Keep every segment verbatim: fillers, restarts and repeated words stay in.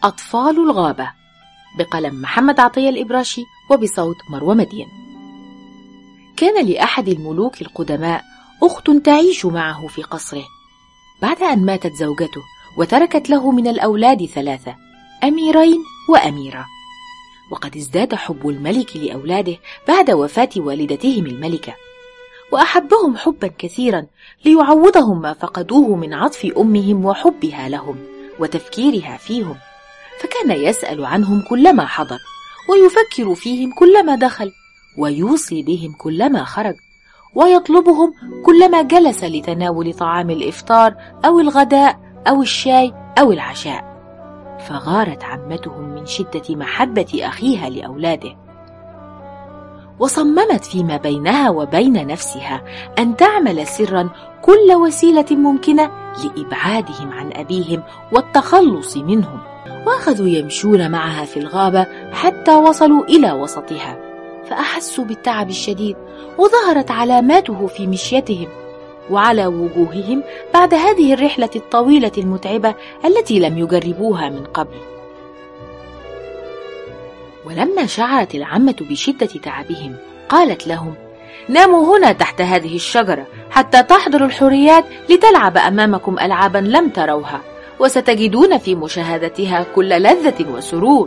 أطفال الغابة، بقلم محمد عطية الإبراشي وبصوت مروى مدين. كان لأحد الملوك القدماء أخت تعيش معه في قصره، بعد أن ماتت زوجته وتركت له من الأولاد ثلاثة، أميرين وأميرة. وقد ازداد حب الملك لأولاده بعد وفاة والدتهم الملكة، وأحبهم حبا كثيرا ليعوضهم ما فقدوه من عطف أمهم وحبها لهم وتفكيرها فيهم، فكان يسأل عنهم كلما حضر، ويفكر فيهم كلما دخل، ويوصي بهم كلما خرج، ويطلبهم كلما جلس لتناول طعام الإفطار أو الغداء أو الشاي أو العشاء. فغارت عمتهم من شدة محبة أخيها لأولاده، وصممت فيما بينها وبين نفسها أن تعمل سرا كل وسيلة ممكنة لإبعادهم عن أبيهم والتخلص منهم. وأخذوا يمشون معها في الغابة حتى وصلوا إلى وسطها، فأحسوا بالتعب الشديد، وظهرت علاماته في مشيتهم وعلى وجوههم بعد هذه الرحلة الطويلة المتعبة التي لم يجربوها من قبل. ولما شعرت العمة بشدة تعبهم قالت لهم: ناموا هنا تحت هذه الشجرة حتى تحضر الحوريات لتلعب أمامكم ألعابا لم تروها، وستجدون في مشاهدتها كل لذة وسرور.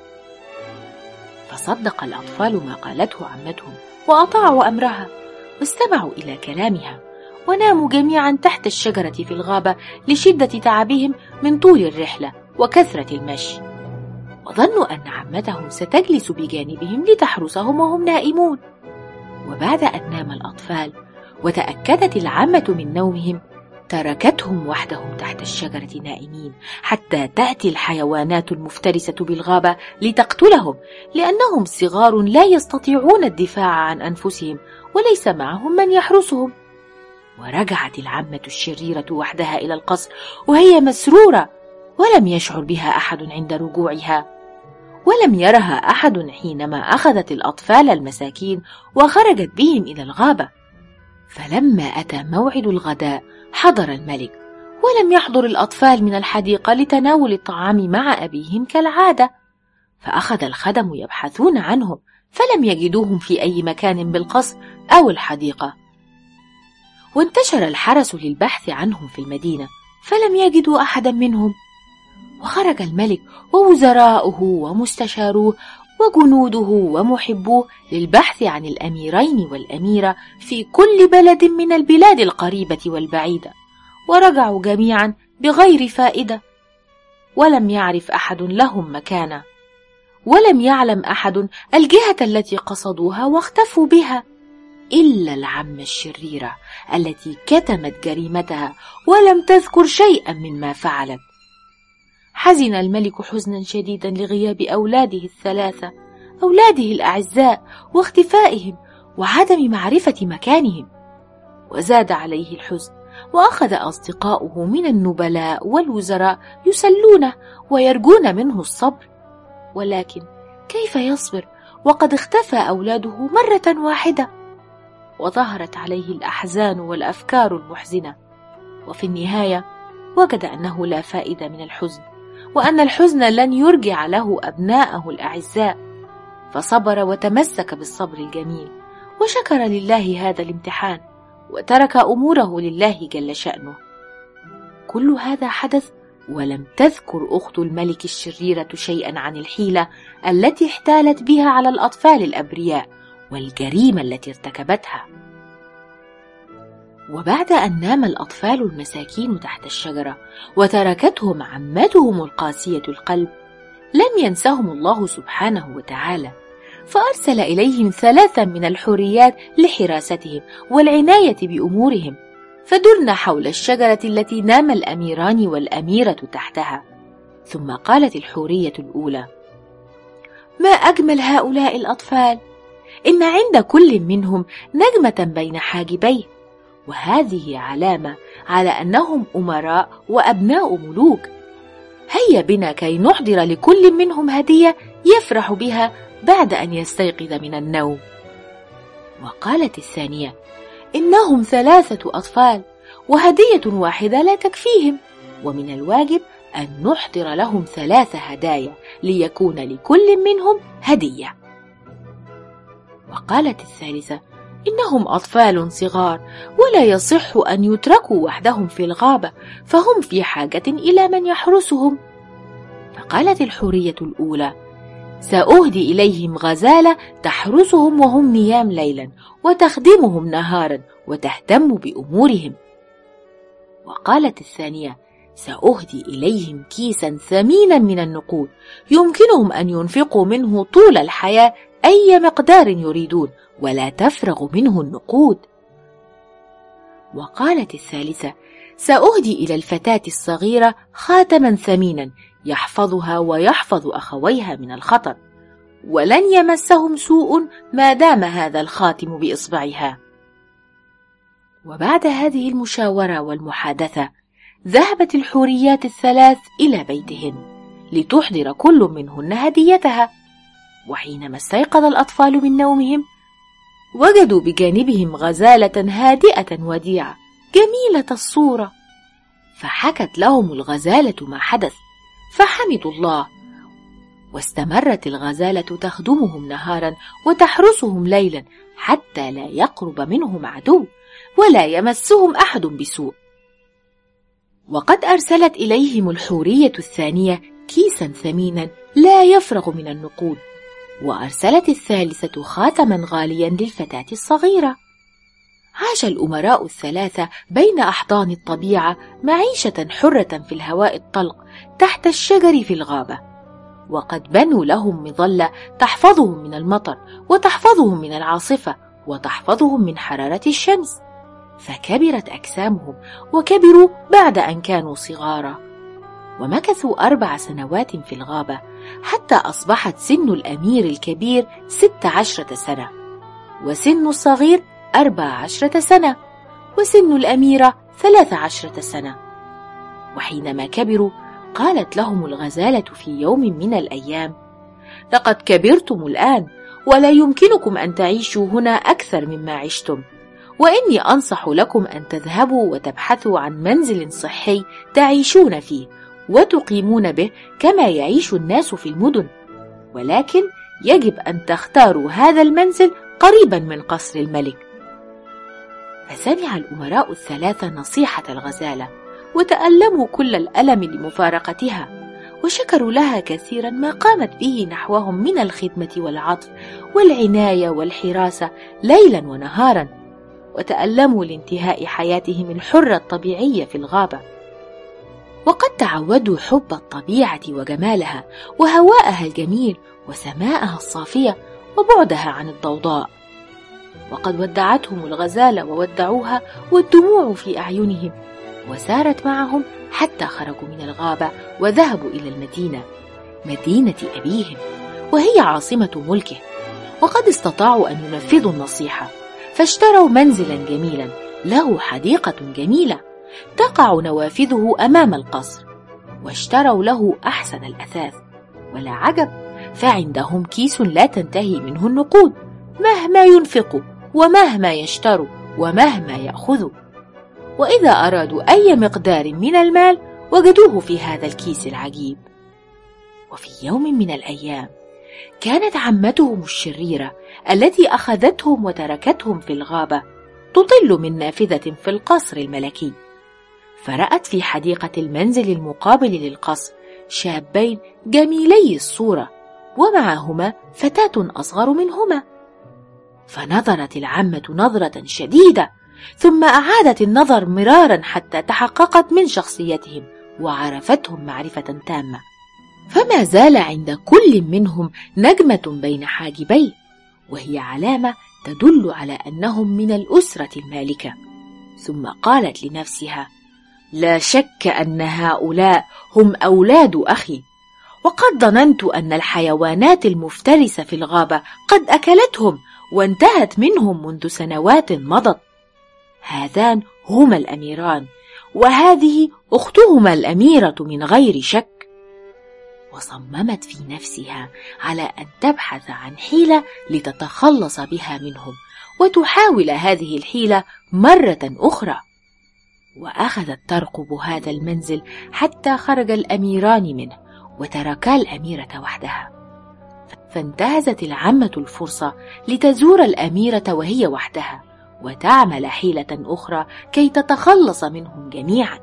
فصدق الأطفال ما قالته عمتهم وأطاعوا أمرها واستمعوا إلى كلامها، وناموا جميعا تحت الشجرة في الغابة لشدة تعبهم من طول الرحلة وكثرة المشي، وظنوا أن عمتهم ستجلس بجانبهم لتحرسهم وهم نائمون. وبعد أن نام الأطفال وتأكدت العمة من نومهم تركتهم وحدهم تحت الشجرة نائمين حتى تأتي الحيوانات المفترسة بالغابة لتقتلهم، لأنهم صغار لا يستطيعون الدفاع عن أنفسهم وليس معهم من يحرسهم. ورجعت العمة الشريرة وحدها إلى القصر وهي مسرورة، ولم يشعر بها أحد عند رجوعها، ولم يرها أحد حينما أخذت الأطفال المساكين وخرجت بهم إلى الغابة. فلما أتى موعد الغداء حضر الملك، ولم يحضر الأطفال من الحديقة لتناول الطعام مع أبيهم كالعادة، فأخذ الخدم يبحثون عنهم فلم يجدوهم في أي مكان بالقصر أو الحديقة. وانتشر الحرس للبحث عنهم في المدينة فلم يجدوا أحدا منهم. وخرج الملك ووزراؤه ومستشاروه وجنوده ومحبوه للبحث عن الأميرين والأميرة في كل بلد من البلاد القريبة والبعيدة، ورجعوا جميعا بغير فائدة، ولم يعرف أحد لهم مكانا، ولم يعلم أحد الجهة التي قصدوها واختفوا بها، إلا العمة الشريرة التي كتمت جريمتها ولم تذكر شيئا مما فعلت. حزن الملك حزنا شديدا لغياب أولاده الثلاثة، أولاده الأعزاء، واختفائهم وعدم معرفة مكانهم، وزاد عليه الحزن، وأخذ أصدقاؤه من النبلاء والوزراء يسلونه ويرجون منه الصبر، ولكن كيف يصبر وقد اختفى أولاده مرة واحدة؟ وظهرت عليه الأحزان والأفكار المحزنة، وفي النهاية وجد أنه لا فائدة من الحزن، وأن الحزن لن يرجع له أبناءه الأعزاء، فصبر وتمسك بالصبر الجميل، وشكر لله هذا الامتحان، وترك أموره لله جل شأنه. كل هذا حدث ولم تذكر أخت الملك الشريرة شيئا عن الحيلة التي احتالت بها على الأطفال الأبرياء والجريمة التي ارتكبتها. وبعد أن نام الأطفال المساكين تحت الشجرة وتركتهم عمتهم القاسية القلب، لم ينسهم الله سبحانه وتعالى، فأرسل إليهم ثلاثا من الحوريات لحراستهم والعناية بأمورهم، فدرن حول الشجرة التي نام الأميران والأميرة تحتها. ثم قالت الحورية الأولى: ما أجمل هؤلاء الأطفال، إن عند كل منهم نجمة بين حاجبيه، وهذه علامة على أنهم أمراء وأبناء ملوك. هيا بنا كي نحضر لكل منهم هدية يفرح بها بعد أن يستيقظ من النوم. وقالت الثانية: إنهم ثلاثة أطفال، وهدية واحدة لا تكفيهم، ومن الواجب أن نحضر لهم ثلاث هدايا ليكون لكل منهم هدية. وقالت الثالثة: إنهم أطفال صغار ولا يصح أن يتركوا وحدهم في الغابة، فهم في حاجة إلى من يحرسهم. فقالت الحورية الأولى: سأهدي إليهم غزالة تحرسهم وهم نيام ليلا، وتخدمهم نهارا، وتهتم بأمورهم. وقالت الثانية: سأهدي إليهم كيسا ثمينا من النقود، يمكنهم أن ينفقوا منه طول الحياة أي مقدار يريدون، ولا تفرغ منه النقود. وقالت الثالثة: سأهدي إلى الفتاة الصغيرة خاتما ثمينا يحفظها ويحفظ أخويها من الخطر، ولن يمسهم سوء ما دام هذا الخاتم بإصبعها. وبعد هذه المشاورة والمحادثة ذهبت الحوريات الثلاث إلى بيتهن لتحضر كل منهن هديتها. وحينما استيقظ الأطفال من نومهم وجدوا بجانبهم غزالة هادئة وديعة جميلة الصورة، فحكت لهم الغزالة ما حدث، فحمدوا الله. واستمرت الغزالة تخدمهم نهارا وتحرسهم ليلا، حتى لا يقرب منهم عدو ولا يمسهم أحد بسوء. وقد أرسلت إليهم الحورية الثانية كيسا ثمينا لا يفرغ من النقود، وأرسلت الثالثة خاتما غاليا للفتاة الصغيرة. عاش الأمراء الثلاثة بين أحضان الطبيعة معيشة حرة في الهواء الطلق تحت الشجر في الغابة، وقد بنوا لهم مظلة تحفظهم من المطر، وتحفظهم من العاصفة، وتحفظهم من حرارة الشمس. فكبرت أجسامهم وكبروا بعد أن كانوا صغارا، ومكثوا أربع سنوات في الغابة، حتى أصبحت سن الأمير الكبير ست عشرة سنة، وسن الصغير أربع عشرة سنة، وسن الأميرة ثلاث عشرة سنة. وحينما كبروا قالت لهم الغزالة في يوم من الأيام: لقد كبرتم الآن، ولا يمكنكم أن تعيشوا هنا أكثر مما عشتم، وإني أنصح لكم أن تذهبوا وتبحثوا عن منزل صحي تعيشون فيه وتقيمون به كما يعيش الناس في المدن، ولكن يجب أن تختاروا هذا المنزل قريبا من قصر الملك. فسمع الأمراء الثلاثة نصيحة الغزالة، وتألموا كل الألم لمفارقتها، وشكروا لها كثيرا ما قامت به نحوهم من الخدمة والعطف والعناية والحراسة ليلا ونهارا، وتألموا لانتهاء حياتهم الحرة الطبيعية في الغابة. وقد تعودوا حب الطبيعة وجمالها وهواءها الجميل وسماءها الصافية وبعدها عن الضوضاء. وقد ودعتهم الغزالة وودعوها والدموع في أعينهم، وسارت معهم حتى خرجوا من الغابة وذهبوا إلى المدينة، مدينة أبيهم، وهي عاصمة ملكه. وقد استطاعوا أن ينفذوا النصيحة، فاشتروا منزلا جميلا له حديقة جميلة تقع نوافذه أمام القصر، واشتروا له أحسن الأثاث. ولا عجب، فعندهم كيس لا تنتهي منه النقود مهما ينفقوا ومهما يشتروا ومهما يأخذوا، وإذا أرادوا أي مقدار من المال وجدوه في هذا الكيس العجيب. وفي يوم من الأيام كانت عمتهم الشريرة التي أخذتهم وتركتهم في الغابة تطل من نافذة في القصر الملكي، فرأت في حديقة المنزل المقابل للقصر شابين جميلي الصورة ومعهما فتاة أصغر منهما. فنظرت العمة نظرة شديدة، ثم أعادت النظر مرارا حتى تحققت من شخصيتهم وعرفتهم معرفة تامة، فما زال عند كل منهم نجمة بين حاجبيه، وهي علامة تدل على أنهم من الأسرة المالكة. ثم قالت لنفسها: لا شك أن هؤلاء هم أولاد أخي، وقد ظننت أن الحيوانات المفترسة في الغابة قد أكلتهم وانتهت منهم منذ سنوات مضت. هذان هما الأميران، وهذه أختهما الأميرة من غير شك. وصممت في نفسها على أن تبحث عن حيلة لتتخلص بها منهم، وتحاول هذه الحيلة مرة أخرى. وأخذت ترقب هذا المنزل حتى خرج الأميران منه وتركا الأميرة وحدها. فانتهزت العمة الفرصة لتزور الأميرة وهي وحدها وتعمل حيلة أخرى كي تتخلص منهم جميعا.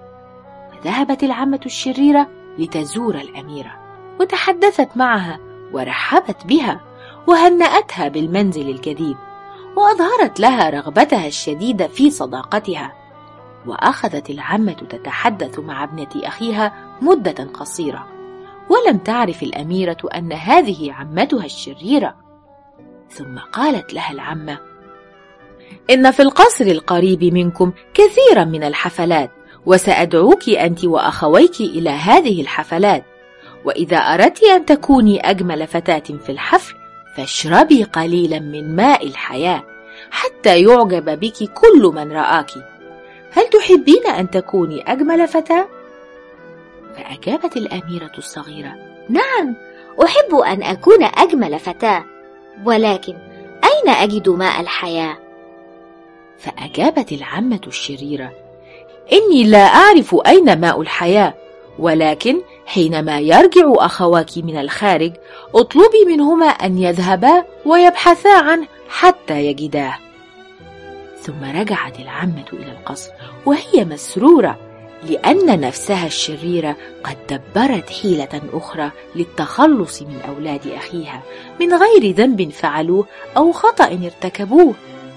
فذهبت العمة الشريرة لتزور الأميرة وتحدثت معها ورحبت بها وهنأتها بالمنزل الجديد، وأظهرت لها رغبتها الشديدة في صداقتها. وأخذت العمة تتحدث مع ابنة أخيها مدة قصيرة، ولم تعرف الأميرة أن هذه عمتها الشريرة. ثم قالت لها العمة: إن في القصر القريب منكم كثيرا من الحفلات، وسأدعوك أنت وأخويك إلى هذه الحفلات، وإذا أردت أن تكوني أجمل فتاة في الحفل فاشربي قليلا من ماء الحياة حتى يعجب بك كل من رآك. هل تحبين أن تكوني أجمل فتاة؟ فأجابت الأميرة الصغيرة: نعم، أحب أن أكون أجمل فتاة، ولكن أين أجد ماء الحياة؟ فأجابت العمة الشريرة: إني لا أعرف أين ماء الحياة، ولكن حينما يرجع أخواك من الخارج اطلبي منهما أن يذهبا ويبحثا عنه حتى يجداه. ثم رجعت العمة إلى القصر وهي مسرورة، لأن نفسها الشريرة قد دبرت حيلة أخرى للتخلص من أولاد أخيها من غير ذنب فعلوه أو خطأ ارتكبوه.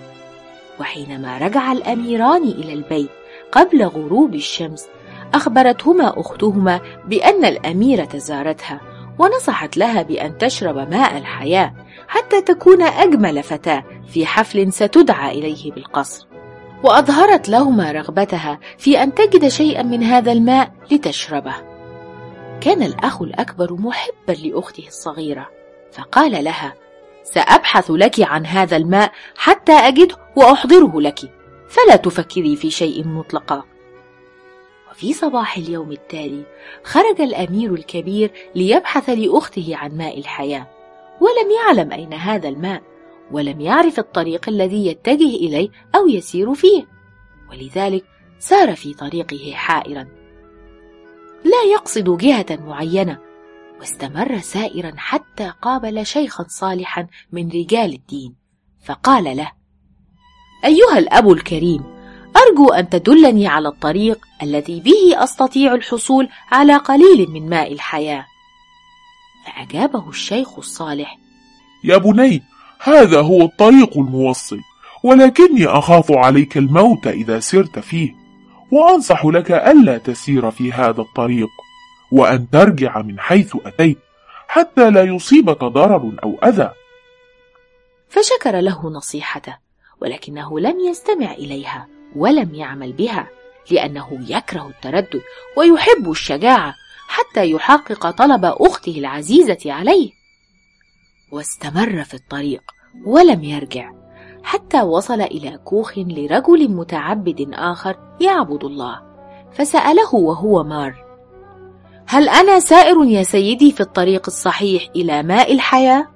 وحينما رجع الأميران إلى البيت قبل غروب الشمس أخبرتهما أختهما بأن الأميرة زارتها ونصحت لها بأن تشرب ماء الحياة حتى تكون أجمل فتاة في حفل ستدعى إليه بالقصر، وأظهرت لهما رغبتها في أن تجد شيئا من هذا الماء لتشربه. كان الأخ الأكبر محبا لأخته الصغيرة، فقال لها: سأبحث لك عن هذا الماء حتى أجده وأحضره لك، فلا تفكري في شيء مطلقا. وفي صباح اليوم التالي خرج الأمير الكبير ليبحث لأخته عن ماء الحياة، ولم يعلم أين هذا الماء، ولم يعرف الطريق الذي يتجه إليه أو يسير فيه، ولذلك سار في طريقه حائرا لا يقصد جهة معينة. واستمر سائرا حتى قابل شيخا صالحا من رجال الدين، فقال له: أيها الأب الكريم، أرجو أن تدلني على الطريق الذي به أستطيع الحصول على قليل من ماء الحياة. فأجابه الشيخ الصالح: يا بني، هذا هو الطريق الموصل، ولكني أخاف عليك الموت إذا سرت فيه، وأنصح لك ألا تسير في هذا الطريق، وأن ترجع من حيث أتيت حتى لا يصيبك ضرر أو أذى. فشكر له نصيحته، ولكنه لم يستمع إليها ولم يعمل بها، لأنه يكره التردد ويحب الشجاعة حتى يحقق طلب أخته العزيزة عليه. واستمر في الطريق ولم يرجع حتى وصل إلى كوخ لرجل متعبد آخر يعبد الله، فسأله وهو مار: هل أنا سائر يا سيدي في الطريق الصحيح إلى ماء الحياة؟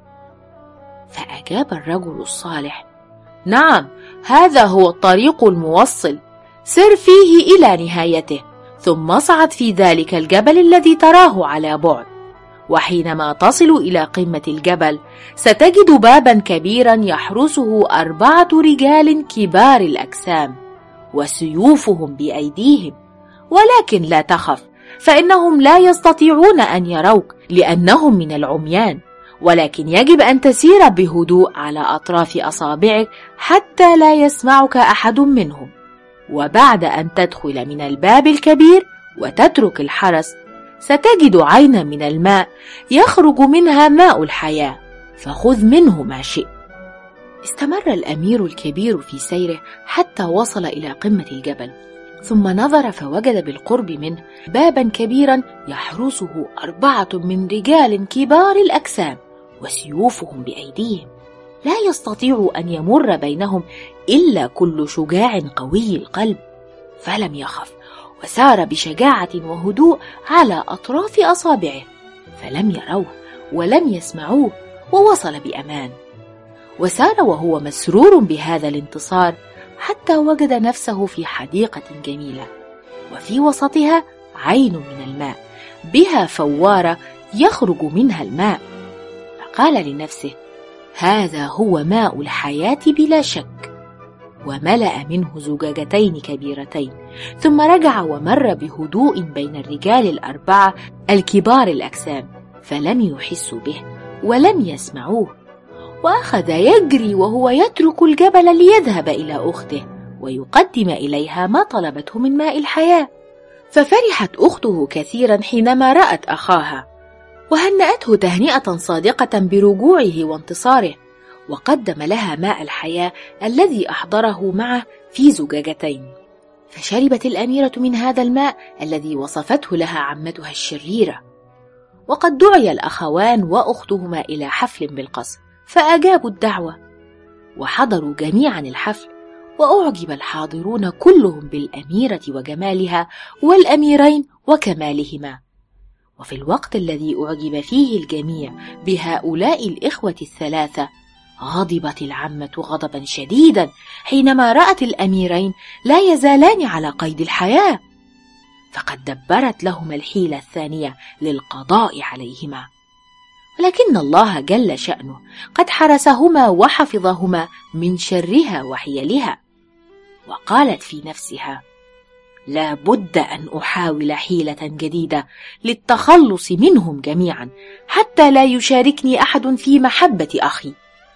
فأجاب الرجل الصالح: نعم، هذا هو الطريق الموصل، سر فيه إلى نهايته، ثم اصعد في ذلك الجبل الذي تراه على بعد، وحينما تصل إلى قمة الجبل ستجد بابا كبيرا يحرسه أربعة رجال كبار الأجسام وسيوفهم بأيديهم، ولكن لا تخف، فإنهم لا يستطيعون أن يروك لأنهم من العميان، ولكن يجب أن تسير بهدوء على أطراف أصابعك حتى لا يسمعك أحد منهم. وبعد أن تدخل من الباب الكبير وتترك الحرس ستجد عينا من الماء يخرج منها ماء الحياة، فخذ منه ما شئت. استمر الأمير الكبير في سيره حتى وصل إلى قمة الجبل، ثم نظر فوجد بالقرب منه بابا كبيرا يحرسه أربعة من رجال كبار الأجسام وسيوفهم بأيديهم، لا يستطيع أن يمر بينهم إلا كل شجاع قوي القلب، فلم يخف وسار بشجاعة وهدوء على أطراف أصابعه، فلم يروه ولم يسمعوه، ووصل بأمان. وسار وهو مسرور بهذا الانتصار حتى وجد نفسه في حديقة جميلة، وفي وسطها عين من الماء بها فوارة يخرج منها الماء. فقال لنفسه: هذا هو ماء الحياة بلا شك. وملأ منه زجاجتين كبيرتين، ثم رجع ومر بهدوء بين الرجال الأربعة الكبار الأجسام، فلم يحسوا به ولم يسمعوه. وأخذ يجري وهو يترك الجبل ليذهب إلى أخته ويقدم إليها ما طلبته من ماء الحياة. ففرحت أخته كثيرا حينما رأت أخاها، وهنأته تهنئة صادقة برجوعه وانتصاره، وقدم لها ماء الحياة الذي أحضره معه في زجاجتين. فشربت الأميرة من هذا الماء الذي وصفته لها عمتها الشريرة. وقد دعي الأخوان وأختهما إلى حفل بالقصر، فأجابوا الدعوة وحضروا جميعا الحفل، وأعجب الحاضرون كلهم بالأميرة وجمالها، والأميرين وكمالهما. وفي الوقت الذي أعجب فيه الجميع بهؤلاء الإخوة الثلاثة، غضبت العمة غضبا شديدا حينما رأت الأميرين لا يزالان على قيد الحياة، فقد دبرت لهما الحيلة الثانية للقضاء عليهما. ولكن الله جل شأنه قد حرسهما وحفظهما من شرها وحيلها. وقالت في نفسها: لا بد أن أحاول حيلة جديدة للتخلص منهم جميعا حتى لا يشاركني أحد في محبة أخي.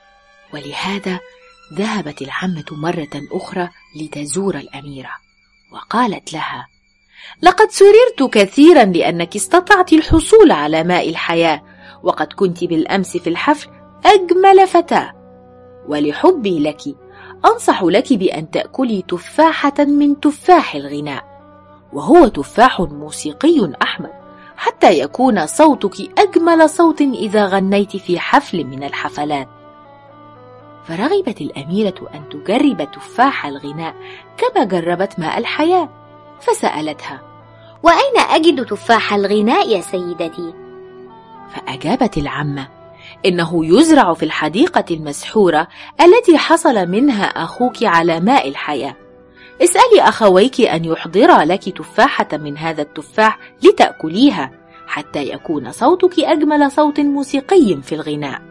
ولهذا ذهبت العمة مرة أخرى لتزور الأميرة، وقالت لها: لقد سررت كثيرا لأنك استطعت الحصول على ماء الحياة، وقد كنت بالأمس في الحفل أجمل فتاة، ولحبي لك أنصح لك بأن تأكلي تفاحة من تفاح الغناء، وهو تفاح موسيقي أحمر، حتى يكون صوتك أجمل صوت إذا غنيت في حفل من الحفلات. فرغبت الأميرة أن تجرب تفاح الغناء كما جربت ماء الحياة، فسألتها: وأين أجد تفاح الغناء يا سيدتي؟ فأجابت العمة: إنه يزرع في الحديقة المسحورة التي حصل منها أخوك على ماء الحياة. اسألي أخويك أن يحضرا لك تفاحة من هذا التفاح لتأكليها، حتى يكون صوتك أجمل صوت موسيقي في الغناء.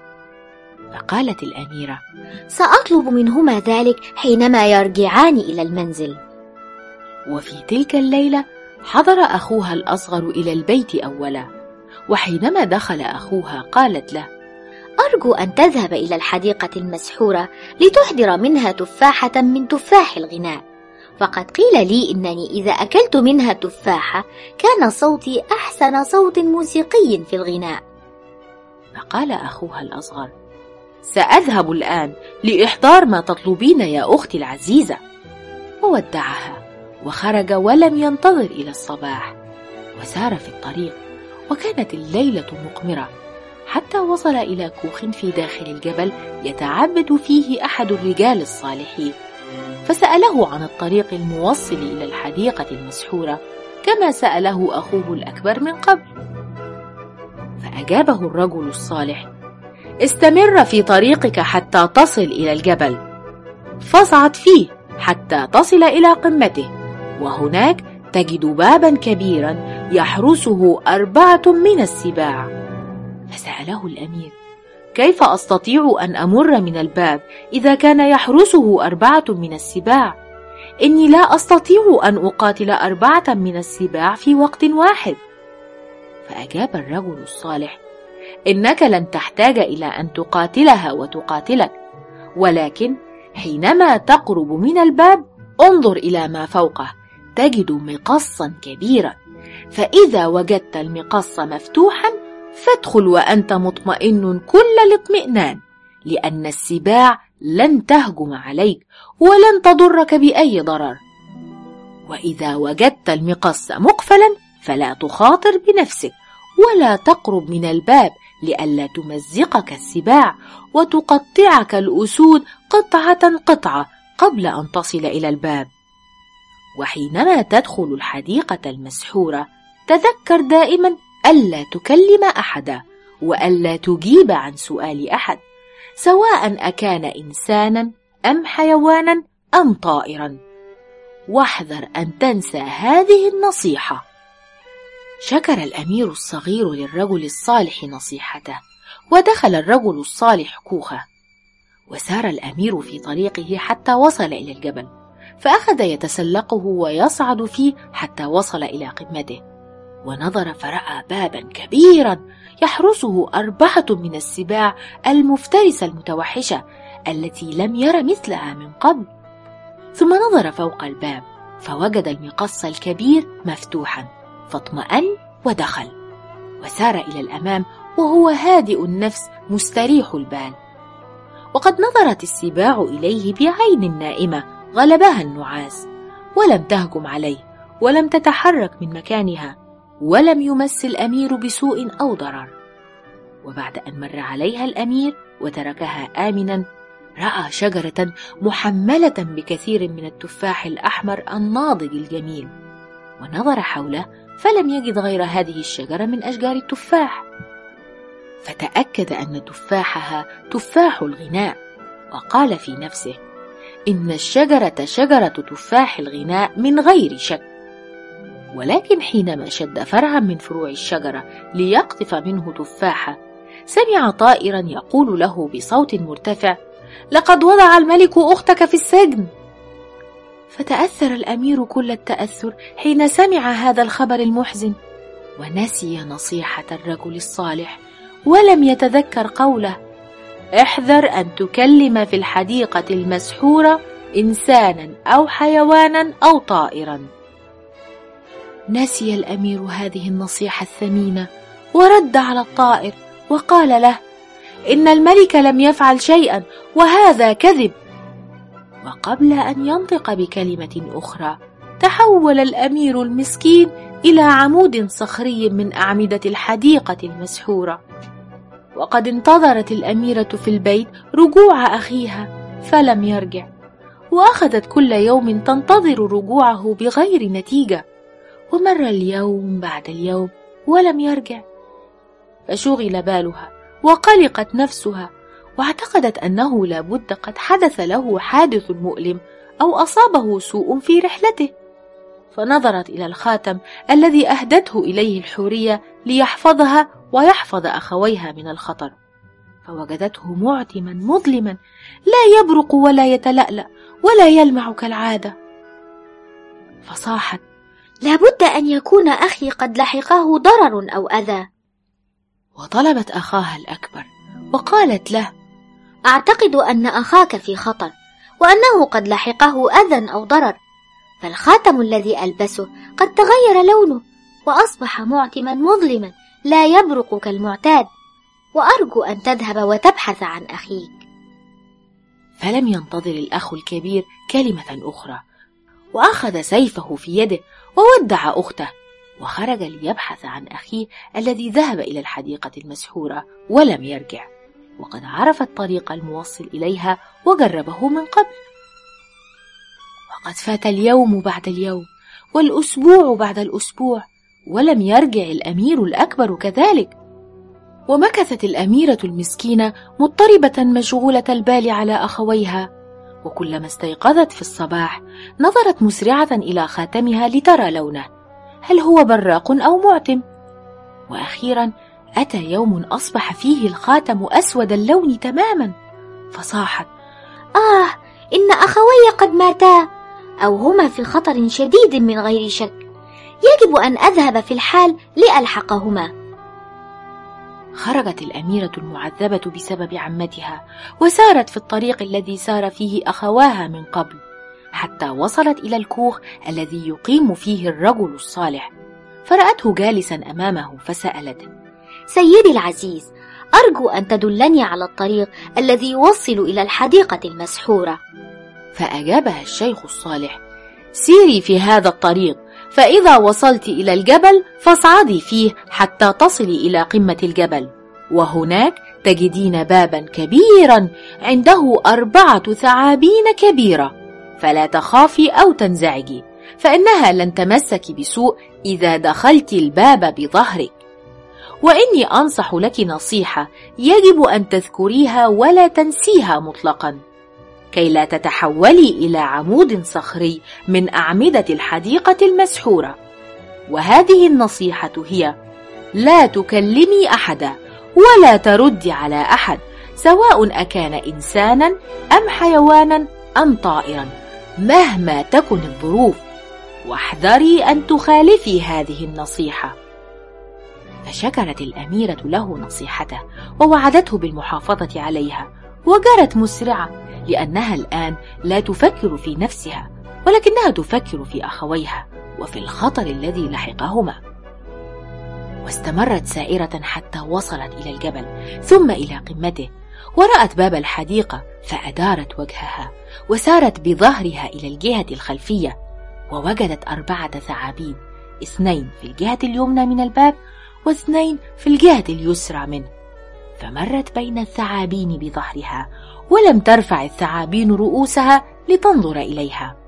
فقالت الأميرة: سأطلب منهما ذلك حينما يرجعان إلى المنزل. وفي تلك الليلة حضر أخوها الأصغر إلى البيت أولا، وحينما دخل أخوها قالت له: أرجو أن تذهب إلى الحديقة المسحورة لتحضر منها تفاحة من تفاح الغناء، فقد قيل لي إنني إذا أكلت منها تفاحة كان صوتي أحسن صوت موسيقي في الغناء. فقال أخوها الأصغر: سأذهب الآن لإحضار ما تطلبين يا أختي العزيزة. وودعها وخرج ولم ينتظر إلى الصباح، وسار في الطريق، وكانت الليلة مقمرة، حتى وصل إلى كوخ في داخل الجبل يتعبد فيه أحد الرجال الصالحين، فسأله عن الطريق الموصل إلى الحديقة المسحورة كما سأله أخوه الأكبر من قبل. فأجابه الرجل الصالح: استمر في طريقك حتى تصل إلى الجبل، فاصعد فيه حتى تصل إلى قمته، وهناك تجد بابا كبيرا يحرسه أربعة من السباع. فسأله الأمير: كيف أستطيع أن أمر من الباب إذا كان يحرسه أربعة من السباع؟ إني لا أستطيع أن أقاتل أربعة من السباع في وقت واحد. فأجاب الرجل الصالح: إنك لن تحتاج إلى أن تقاتلها وتقاتلك، ولكن حينما تقرب من الباب انظر إلى ما فوقه تجد مقصا كبيرا، فإذا وجدت المقص مفتوحا فادخل وأنت مطمئن كل الاطمئنان، لأن السباع لن تهجم عليك ولن تضرك بأي ضرر. وإذا وجدت المقص مقفلا فلا تخاطر بنفسك ولا تقرب من الباب لئلا تمزقك السباع وتقطعك الأسود قطعة قطعة قبل أن تصل إلى الباب. وحينما تدخل الحديقة المسحورة تذكر دائما ألا تكلم أحدا وألا تجيب عن سؤال أحد، سواء أكان إنسانا أم حيوانا أم طائرا، واحذر أن تنسى هذه النصيحة. شكر الأمير الصغير للرجل الصالح نصيحته، ودخل الرجل الصالح كوخه، وسار الأمير في طريقه حتى وصل إلى الجبل، فأخذ يتسلقه ويصعد فيه حتى وصل إلى قمته، ونظر فرأى بابا كبيرا يحرسه أربعة من السباع المفترسة المتوحشة التي لم ير مثلها من قبل. ثم نظر فوق الباب فوجد المقص الكبير مفتوحا، فاطمأن ودخل، وسار إلى الأمام وهو هادئ النفس مستريح البال. وقد نظرت السباع إليه بعين نائمة غلبها النعاس، ولم تهجم عليه ولم تتحرك من مكانها، ولم يمس الأمير بسوء أو ضرر. وبعد أن مر عليها الأمير وتركها آمنا، رأى شجرة محملة بكثير من التفاح الأحمر الناضج الجميل، ونظر حوله فلم يجد غير هذه الشجرة من أشجار التفاح، فتأكد أن تفاحها تفاح الغناء، وقال في نفسه: إن الشجرة شجرة تفاح الغناء من غير شك. ولكن حينما شد فرعا من فروع الشجرة ليقطف منه تفاحة، سمع طائرا يقول له بصوت مرتفع: لقد وضع الملك أختك في السجن. فتأثر الأمير كل التأثر حين سمع هذا الخبر المحزن، ونسي نصيحة الرجل الصالح، ولم يتذكر قوله: احذر أن تكلم في الحديقة المسحورة إنسانا أو حيوانا أو طائرا. نسي الأمير هذه النصيحة الثمينة، ورد على الطائر وقال له: إن الملك لم يفعل شيئا، وهذا كذب. وقبل أن ينطق بكلمة أخرى، تحول الأمير المسكين إلى عمود صخري من أعمدة الحديقة المسحورة. وقد انتظرت الأميرة في البيت رجوع أخيها فلم يرجع، وأخذت كل يوم تنتظر رجوعه بغير نتيجة، ومر اليوم بعد اليوم ولم يرجع، فشغل بالها وقلقت نفسها، واعتقدت أنه لابد قد حدث له حادث مؤلم أو أصابه سوء في رحلته، فنظرت إلى الخاتم الذي أهدته إليه الحورية ليحفظها ويحفظ أخويها من الخطر، فوجدته معتما مظلما لا يبرق ولا يتلألأ ولا يلمع كالعادة، فصاحت: لابد أن يكون أخي قد لحقه ضرر أو أذى. وطلبت أخاها الأكبر وقالت له: أعتقد أن أخاك في خطر، وأنه قد لحقه أذى أو ضرر، فالخاتم الذي ألبسه قد تغير لونه وأصبح معتما مظلما لا يبرق كالمعتاد، وأرجو أن تذهب وتبحث عن أخيك. فلم ينتظر الأخ الكبير كلمة أخرى، وأخذ سيفه في يده وودع أخته، وخرج ليبحث عن أخيه الذي ذهب إلى الحديقة المسحورة ولم يرجع، وقد عرف الطريق الموصل إليها وجربه من قبل. وقد فات اليوم بعد اليوم والأسبوع بعد الأسبوع، ولم يرجع الأمير الأكبر كذلك. ومكثت الأميرة المسكينة مضطربة مشغولة البال على أخويها، وكلما استيقظت في الصباح نظرت مسرعة إلى خاتمها لترى لونه، هل هو براق أو معتم؟ وأخيرا أتى يوم أصبح فيه الخاتم أسود اللون تماما، فصاحت: آه، إن أخوي قد ماتا، أو هما في خطر شديد من غير شك، يجب أن أذهب في الحال لألحقهما. خرجت الأميرة المعذبة بسبب عمتها، وسارت في الطريق الذي سار فيه أخواها من قبل، حتى وصلت إلى الكوخ الذي يقيم فيه الرجل الصالح، فرأته جالسا أمامه فسألته: سيدي العزيز، أرجو أن تدلني على الطريق الذي يوصل إلى الحديقة المسحورة. فأجابها الشيخ الصالح: سيري في هذا الطريق، فإذا وصلت إلى الجبل فاصعدي فيه حتى تصلي إلى قمة الجبل، وهناك تجدين بابا كبيرا عنده أربعة ثعابين كبيرة، فلا تخافي أو تنزعجي، فإنها لن تمسك بسوء إذا دخلت الباب بظهرك. وإني أنصح لك نصيحة يجب أن تذكريها ولا تنسيها مطلقا: كي لا تتحولي إلى عمود صخري من أعمدة الحديقة المسحورة. وهذه النصيحة هي: لا تكلمي أحدا ولا تردي على أحد، سواء أكان إنسانا أم حيوانا أم طائرا، مهما تكن الظروف، واحذري أن تخالفي هذه النصيحة. فشكرت الأميرة له نصيحته ووعدته بالمحافظة عليها، وجرت مسرعة، لأنها الآن لا تفكر في نفسها ولكنها تفكر في أخويها وفي الخطر الذي لحقهما. واستمرت سائرة حتى وصلت إلى الجبل ثم إلى قمته، ورأت باب الحديقة فأدارت وجهها وسارت بظهرها إلى الجهة الخلفية، ووجدت أربعة ثعابين، اثنين في الجهة اليمنى من الباب واثنين في الجهة اليسرى منه. فمرت بين الثعابين بظهرها، ولم ترفع الثعابين رؤوسها لتنظر إليها.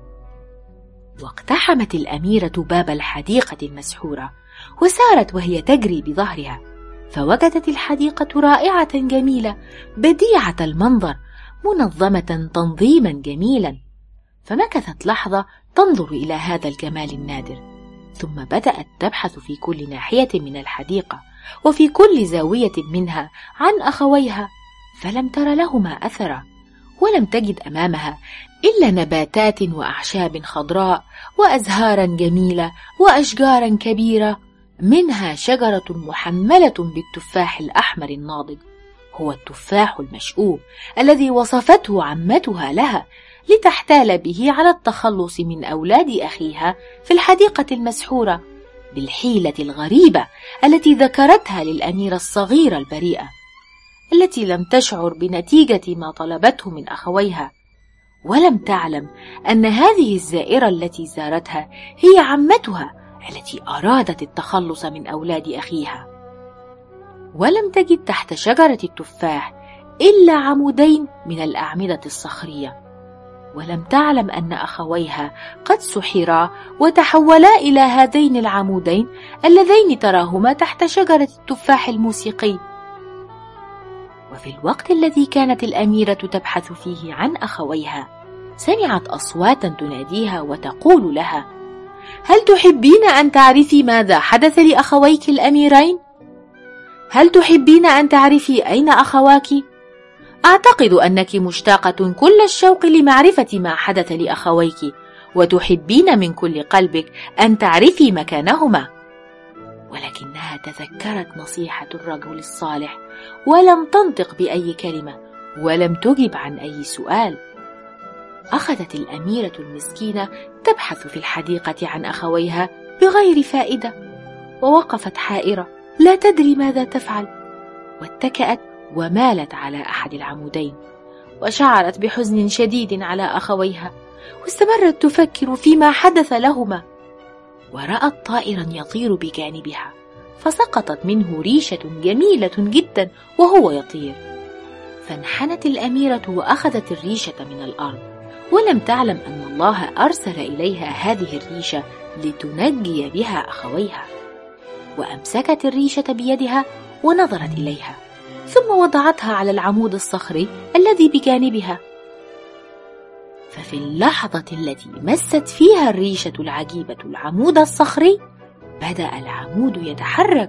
واقتحمت الأميرة باب الحديقة المسحورة، وسارت وهي تجري بظهرها، فوجدت الحديقة رائعة جميلة بديعة المنظر، منظمة تنظيما جميلا. فمكثت لحظة تنظر إلى هذا الجمال النادر، ثم بدأت تبحث في كل ناحية من الحديقة وفي كل زاوية منها عن أخويها، فلم تر لهما أثرا، ولم تجد أمامها إلا نباتات وأعشاب خضراء وأزهارا جميلة وأشجارا كبيرة، منها شجرة محملة بالتفاح الأحمر الناضج، هو التفاح المشؤوم الذي وصفته عمتها لها لتحتال به على التخلص من أولاد أخيها في الحديقة المسحورة، بالحيلة الغريبة التي ذكرتها للأميرة الصغيرة البريئة، التي لم تشعر بنتيجة ما طلبته من أخويها، ولم تعلم أن هذه الزائرة التي زارتها هي عمتها التي أرادت التخلص من أولاد أخيها. ولم تجد تحت شجرة التفاح إلا عمودين من الأعمدة الصخرية، ولم تعلم أن أخويها قد سحرا وتحولا إلى هذين العمودين اللذين تراهما تحت شجرة التفاح الموسيقي. وفي الوقت الذي كانت الأميرة تبحث فيه عن أخويها، سمعت أصواتا تناديها وتقول لها: هل تحبين أن تعرفي ماذا حدث لأخويك الأميرين؟ هل تحبين أن تعرفي أين أخواك؟ أعتقد أنك مشتاقة كل الشوق لمعرفة ما حدث لأخويك، وتحبين من كل قلبك أن تعرفي مكانهما. ولكنها تذكرت نصيحة الرجل الصالح، ولم تنطق بأي كلمة، ولم تجب عن أي سؤال. أخذت الأميرة المسكينة تبحث في الحديقة عن أخويها بغير فائدة، ووقفت حائرة لا تدري ماذا تفعل، واتكأت ومالت على أحد العمودين، وشعرت بحزن شديد على أخويها، واستمرت تفكر فيما حدث لهما، ورأت طائرا يطير بجانبها، فسقطت منه ريشة جميلة جدا وهو يطير. فانحنت الأميرة وأخذت الريشة من الأرض، ولم تعلم أن الله أرسل إليها هذه الريشة لتنجي بها أخويها. وأمسكت الريشة بيدها ونظرت إليها، ثم وضعتها على العمود الصخري الذي بجانبها. ففي اللحظة التي مست فيها الريشة العجيبة العمود الصخري، بدأ العمود يتحرك،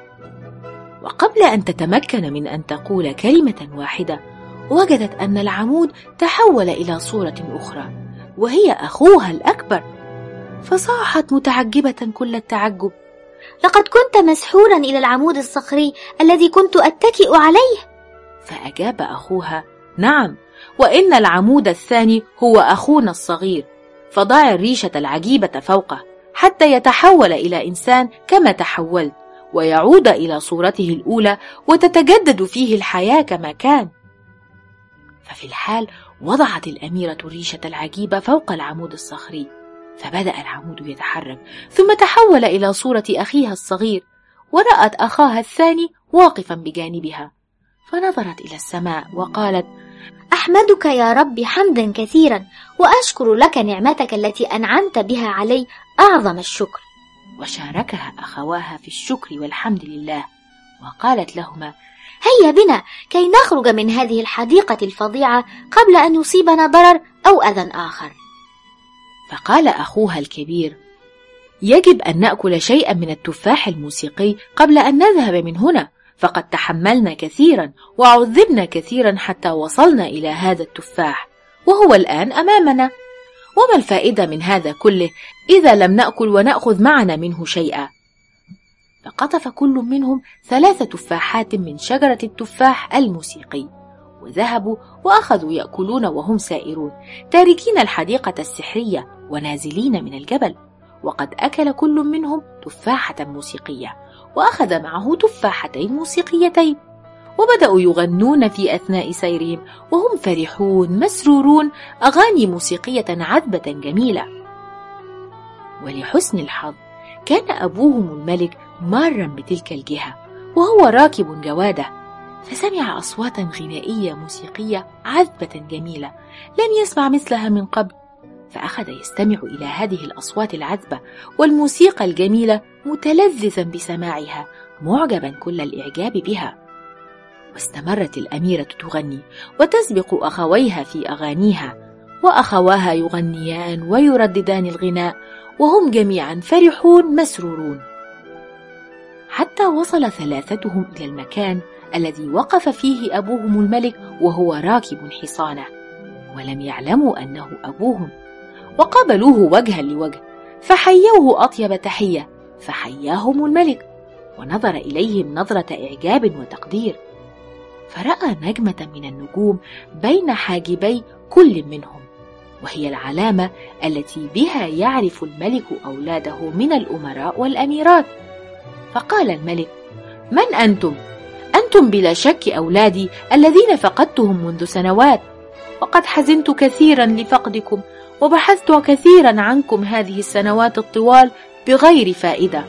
وقبل أن تتمكن من أن تقول كلمة واحدة، وجدت أن العمود تحول إلى صورة أخرى، وهي أخوها الأكبر. فصاحت متعجبة كل التعجب: لقد كنت مسحورا إلى العمود الصخري الذي كنت أتكئ عليه. فأجاب أخوها: نعم، وإن العمود الثاني هو أخونا الصغير، فضع الريشة العجيبة فوقه حتى يتحول إلى إنسان كما تحولت، ويعود إلى صورته الأولى، وتتجدد فيه الحياة كما كان. ففي الحال وضعت الأميرة الريشة العجيبة فوق العمود الصخري، فبدأ العمود يتحرك، ثم تحول إلى صورة أخيها الصغير، ورأت أخاها الثاني واقفا بجانبها، فنظرت إلى السماء وقالت: أحمدك يا رب حمدا كثيرا، وأشكر لك نعمتك التي أنعمت بها علي أعظم الشكر. وشاركها أخواها في الشكر والحمد لله، وقالت لهما: هيا بنا كي نخرج من هذه الحديقة الفظيعة قبل أن يصيبنا ضرر أو أذى آخر. فقال أخوها الكبير: يجب أن نأكل شيئا من التفاح الموسيقي قبل أن نذهب من هنا، فقد تحملنا كثيرا وعذبنا كثيرا حتى وصلنا إلى هذا التفاح، وهو الآن أمامنا، وما الفائدة من هذا كله إذا لم نأكل ونأخذ معنا منه شيئا؟ فقطف كل منهم ثلاث تفاحات من شجرة التفاح الموسيقي، وذهبوا وأخذوا يأكلون وهم سائرون، تاركين الحديقة السحرية ونازلين من الجبل. وقد أكل كل منهم تفاحة موسيقية، وأخذ معه تفاحتين موسيقيتين، وبدأوا يغنون في أثناء سيرهم وهم فرحون مسرورون أغاني موسيقية عذبة جميلة. ولحسن الحظ كان أبوهم الملك مارا بتلك الجهة وهو راكب جواده، فسمع أصواتا غنائية موسيقية عذبة جميلة لم يسمع مثلها من قبل، فأخذ يستمع إلى هذه الأصوات العذبة والموسيقى الجميلة متلذذا بسماعها معجبا كل الإعجاب بها. واستمرت الأميرة تغني وتسبق أخويها في أغانيها، وأخواها يغنيان ويرددان الغناء وهم جميعا فرحون مسرورون، حتى وصل ثلاثتهم إلى المكان الذي وقف فيه أبوهم الملك وهو راكب حصانه، ولم يعلموا أنه أبوهم، وقابلوه وجها لوجه فحيوه أطيب تحية، فحياهم الملك ونظر إليهم نظرة إعجاب وتقدير، فرأى نجمة من النجوم بين حاجبي كل منهم، وهي العلامة التي بها يعرف الملك أولاده من الأمراء والأميرات. فقال الملك: من أنتم؟ أنتم بلا شك أولادي الذين فقدتهم منذ سنوات، وقد حزنت كثيرا لفقدكم وبحثت كثيرا عنكم هذه السنوات الطوال بغير فائدة،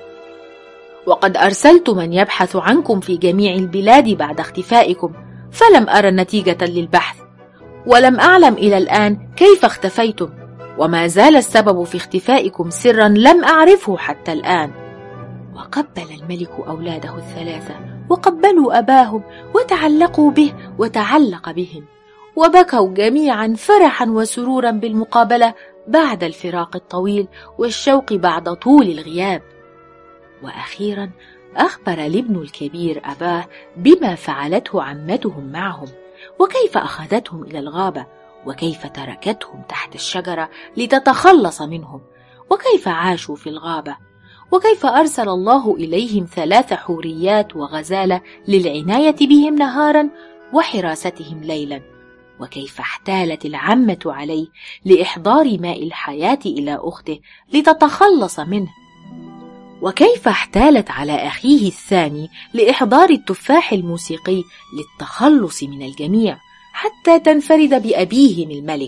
وقد أرسلت من يبحث عنكم في جميع البلاد بعد اختفائكم، فلم أرى نتيجة للبحث، ولم أعلم إلى الآن كيف اختفيتم، وما زال السبب في اختفائكم سرا لم أعرفه حتى الآن. وقبل الملك أولاده الثلاثة وقبلوا أباهم وتعلقوا به وتعلق بهم، وبكوا جميعا فرحا وسرورا بالمقابلة بعد الفراق الطويل والشوق بعد طول الغياب. وأخيرا أخبر الابن الكبير أباه بما فعلته عمتهم معهم، وكيف أخذتهم إلى الغابة، وكيف تركتهم تحت الشجرة لتتخلص منهم، وكيف عاشوا في الغابة، وكيف أرسل الله إليهم ثلاث حوريات وغزالة للعناية بهم نهارا وحراستهم ليلا، وكيف احتالت العمة عليه لإحضار ماء الحياة إلى أخته لتتخلص منه، وكيف احتالت على أخيه الثاني لإحضار التفاح الموسيقي للتخلص من الجميع حتى تنفرد بأبيهم الملك.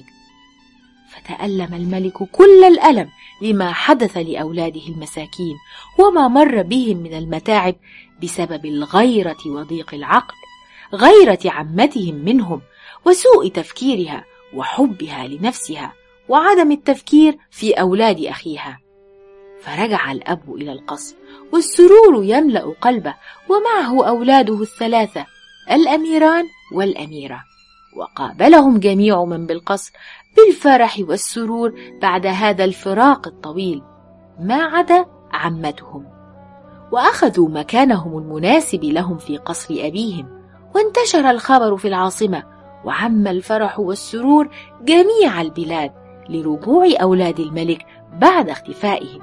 فتألم الملك كل الألم لما حدث لأولاده المساكين وما مر بهم من المتاعب بسبب الغيرة وضيق العقل، غيرة عمتهم منهم وسوء تفكيرها وحبها لنفسها وعدم التفكير في أولاد أخيها. فرجع الأب إلى القصر والسرور يملأ قلبه، ومعه أولاده الثلاثة الأميران والأميرة، وقابلهم جميع من بالقصر بالفرح والسرور بعد هذا الفراق الطويل ما عدا عمتهم، وأخذوا مكانهم المناسب لهم في قصر أبيهم، وانتشر الخبر في العاصمة، وعم الفرح والسرور جميع البلاد لرجوع أولاد الملك بعد اختفائهم.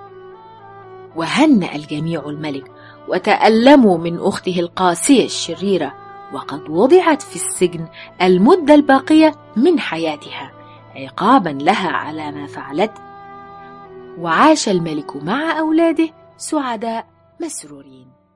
وهنأ الجميع الملك وتألموا من أخته القاسية الشريرة، وقد وضعت في السجن المدة الباقية من حياتها عقابا لها على ما فعلته. وعاش الملك مع أولاده سعداء مسرورين.